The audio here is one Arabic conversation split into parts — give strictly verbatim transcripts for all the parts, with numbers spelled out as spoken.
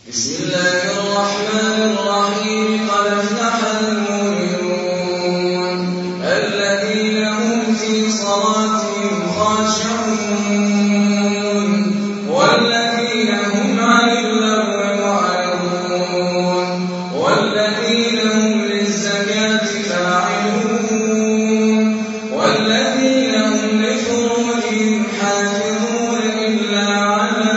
بسم الله الرحمن الرحيم. قد أفلح المؤمنون الذين هم في صلاتهم خاشعون والذين هم عن اللغو معرضون والذين هم للزكاة فاعلون والذين هم لفروجهم حافظون إلا على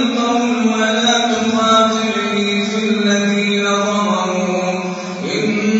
إن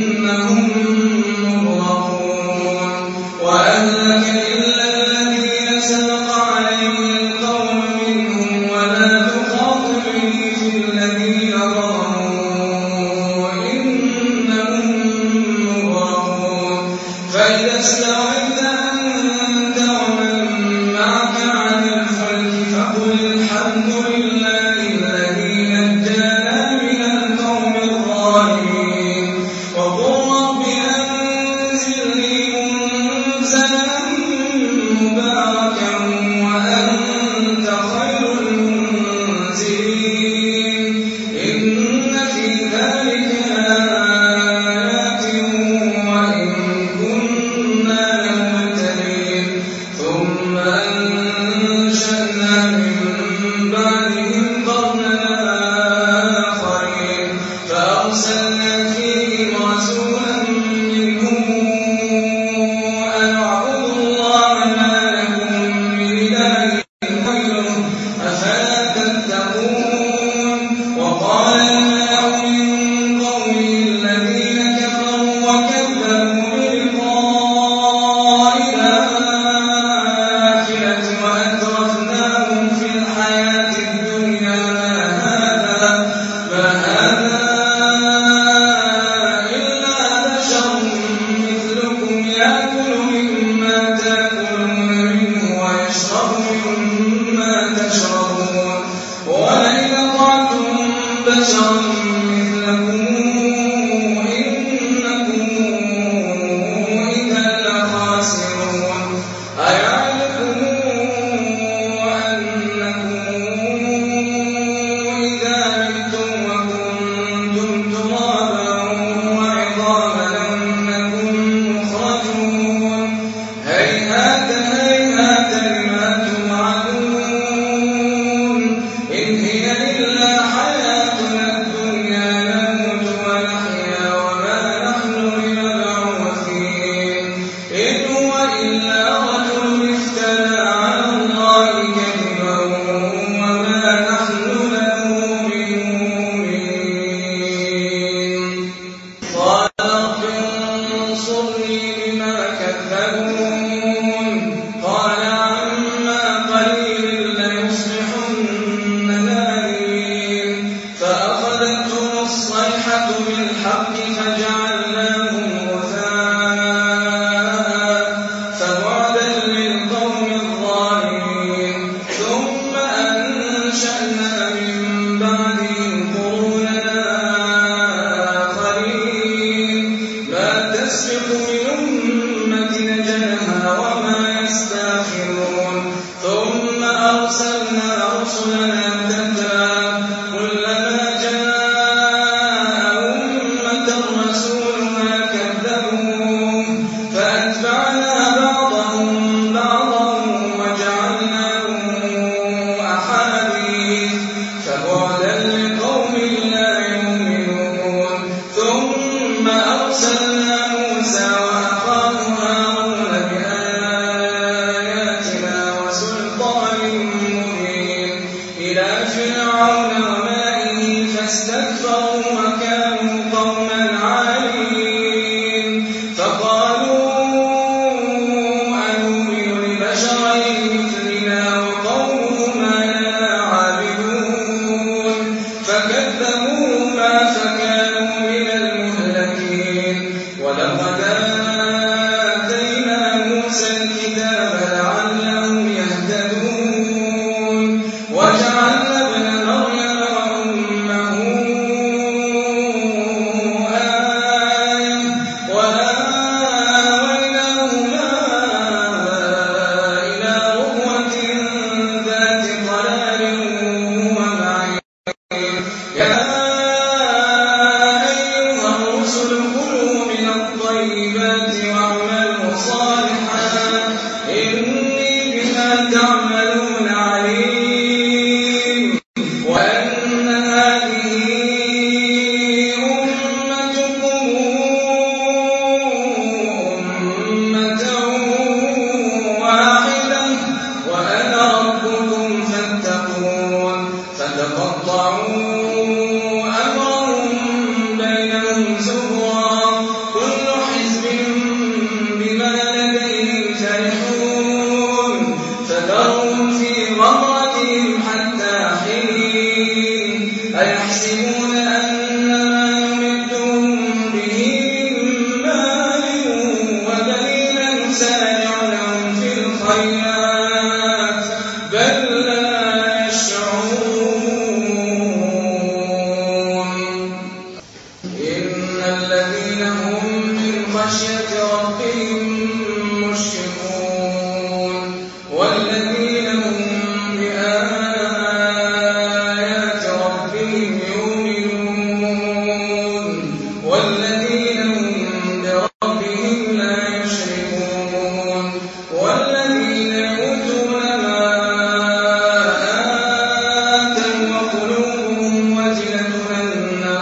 تسبق من أمة أجلها وما يستأخرون ثم أرسلنا رسلنا تترى كلما جاء أمة رسولها كذبوه فأتبعنا بعضهم بعضا وجعلناهم أحاديث فبعدا لقوم لا يؤمنون ثم أرسلنا موسى وأخاه هارون بآياتنا وسلطان مبين إلى فرعون وملئه فاستكبروا وكانوا قوما عالين فقالوا أنؤمن لبشرين مثلنا وقومهما لنا عابدون فكذبوهما فكانوا من المهلكين ولقد آتينا موسى الكتاب لعلهم يهتدون وجعلنا ابن مريم وأمه آية وآويناهما إلى ربوة ذات قرار ومعين يا أيها الرسل كلوا من الطيبات واعملوا صالحا إني بما تعملون عليم وأن هذه أمتكم أمة واحدة وأنا ربكم فاتقون فتقطعوا أمرهم بينهم زبرا كل حزب بما لديهم فرحون فذرهم في غمرتهم حتى حين أيحسبون أن ما نمدهم به من مال وبنين نسارع لهم في الخيرات بل لا يشعرون إن الذين هم من خشية ربهم مشفقون والذين هم بآيات ربهم يؤمنون والذين هم بربهم لا يشركون والذين يؤتون ما آتوا وقلوبهم وجلة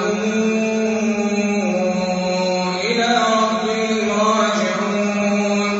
أنهم إلى ربهم راجعون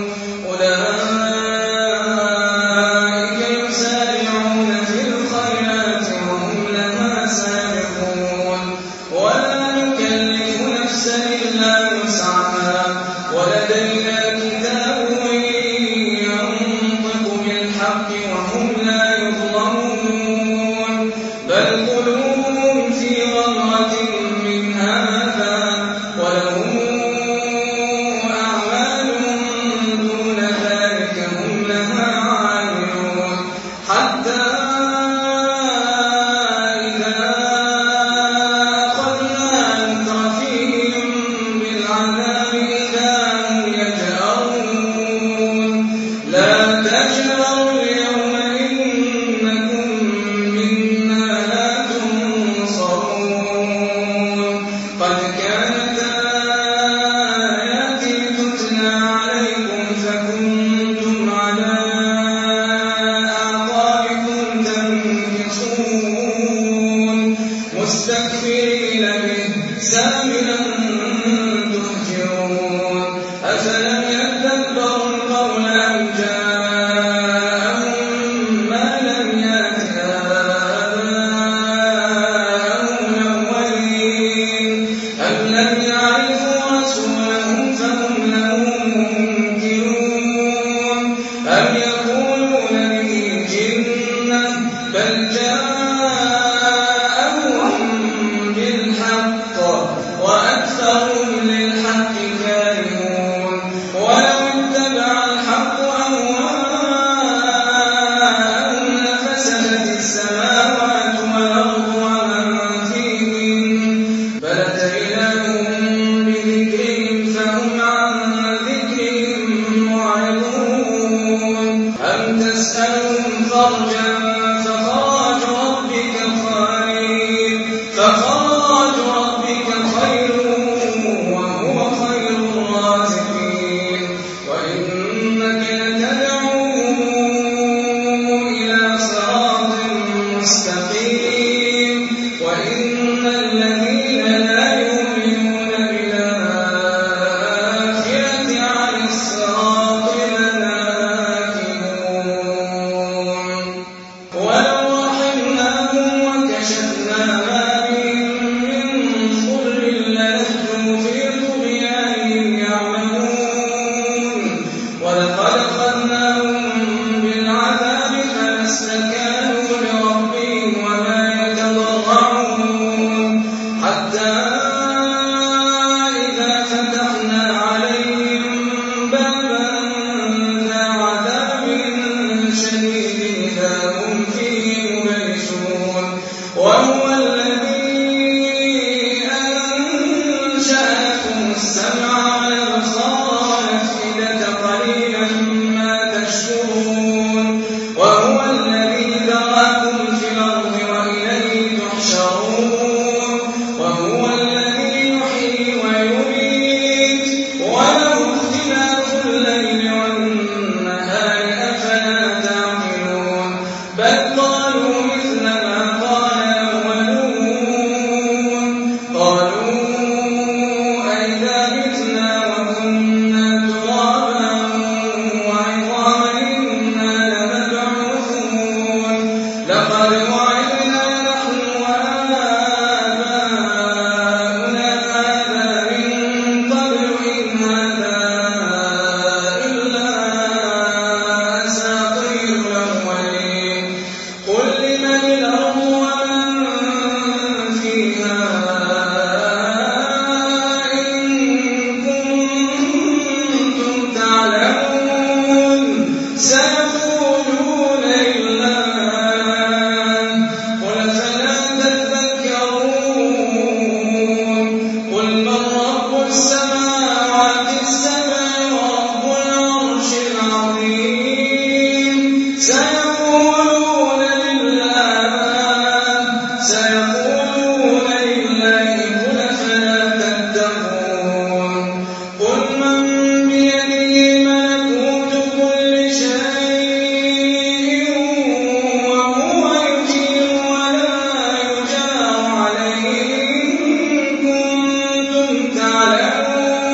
السمع والأبصار والأفئدة قليلا ما تشكرون وهو الذي ذرأكم في الأرض وإليه تحشرون وهو الذي يحيي ويميت وله اختلاف الليل والنهار أفلا تعقلون بل قالوا مثل ما قال الأولون قالوا أئذا متنا وكنا ترابا وعظاما إنا لمبعوثون لقد وعدنا نحن وآباؤنا هذا من قبل إن هذا إلا أساطير الأولين قل لمن الأرض ومن فيها إن كنتم تعلمون سيقولون لله قل فلا تذكرون قل من رب السماوات السبع ورب العرش العظيم سيقولون لله سيقولون لله قل فلا تتقون قل من بيده ملكوت كل شيء وهو يجير ولا يجار عليه إن كنتم تعلمون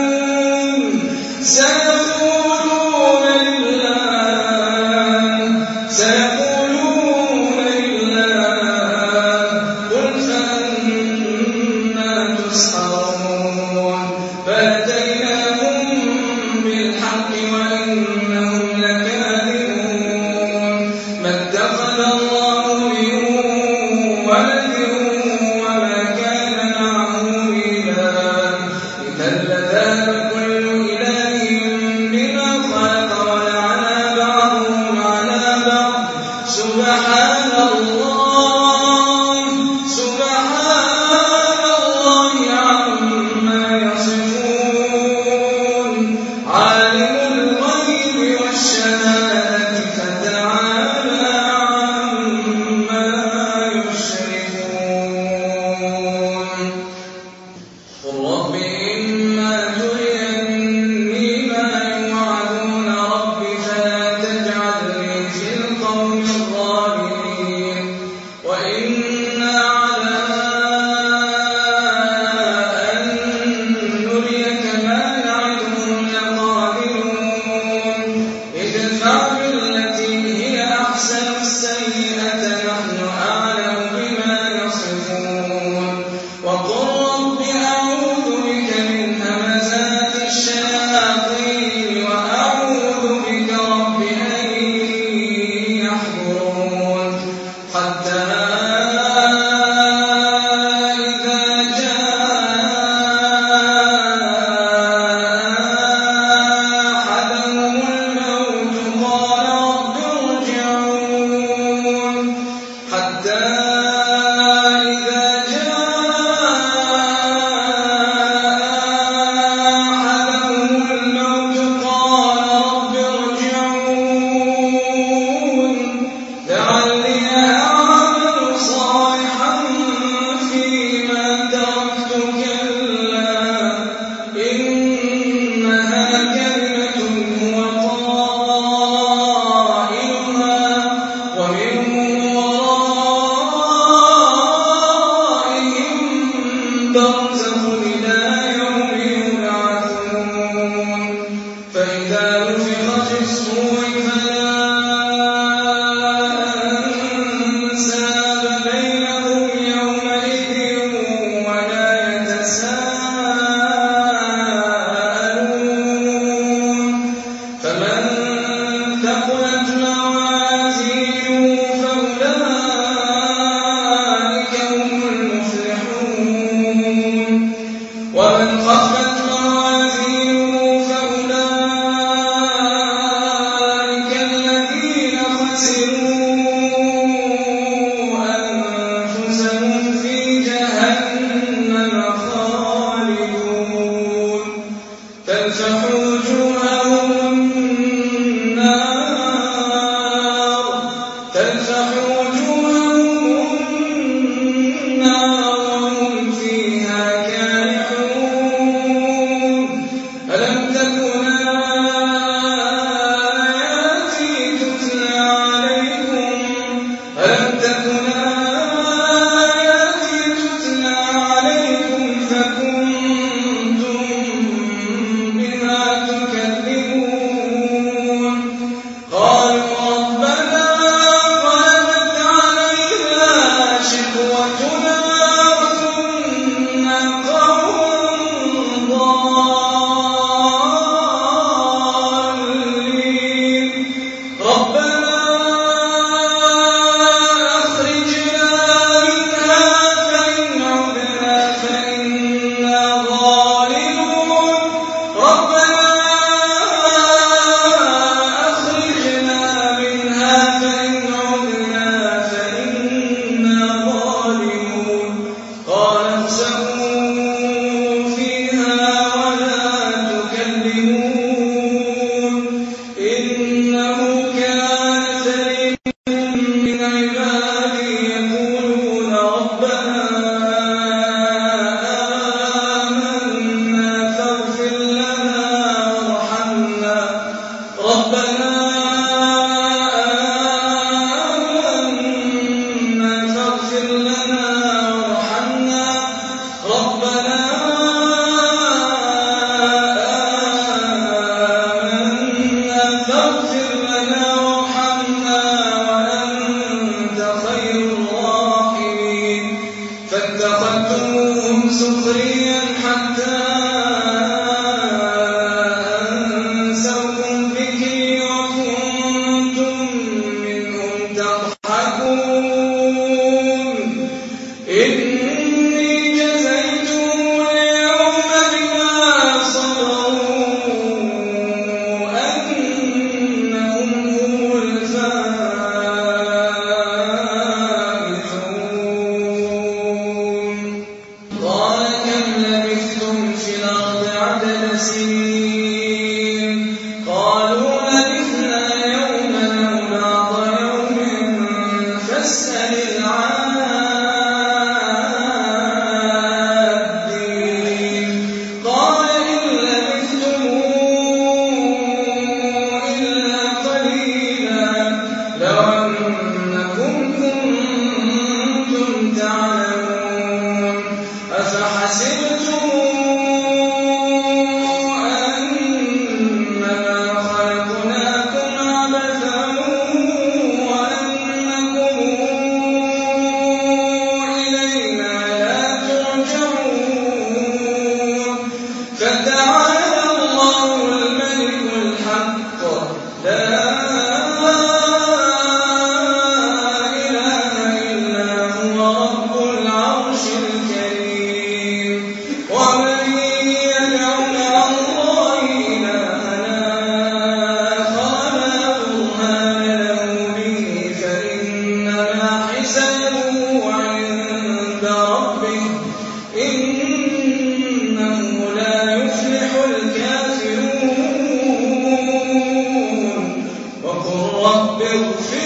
تلفح وجوههم النار تلفح وجوههم النار وهم فيها كالحون ألم تكن آياتي تتلى عليكم ألم تكن آياتي تتلى عليكم فكنتم بها تكذبون قالوا ربنا غلبت علينا شقوتنا وكنا قوما ضالين ربنا أخرجنا منها فإن عدنا فإنا ظالمون ربنا أخرجنا منها فإن عدنا فإنا ظالمون قال اخسئوا فيها ولا تكلمون إنه كان فريق من عبادي يقولون ربنا آمنا فاغفر لنا وارحمنا ربنا آمنا فاغفر لنا وارحمنا ربنا آمنا فاغفر لنا وارحمنا وأنت خير الراحمين فاتخذتموهم سخريا حتى أنسوكم ذكري وكنتم منهم تضحكون إني جزيتهم اليوم بما صبروا أنهم هم الفائزون قال كم لبثتم في الأرض عدد سنين قالوا لبثنا يوما أو بعض يوم فاسأل العادين قال إن لبثتم إلا قليلا لو أنكم كنتم تعلمون أفحسبتم أنما خلقناكم عبثا وأنكم إلينا لا ترجعون فتعالى الله الملك الحق لا إله إلا هو رب العرش الكريم ومن يدع مع الله إلها آخر لا برهان له به فإنما حسابه عند ربه إنه لا يفلح الكافرون وقل رب اغفر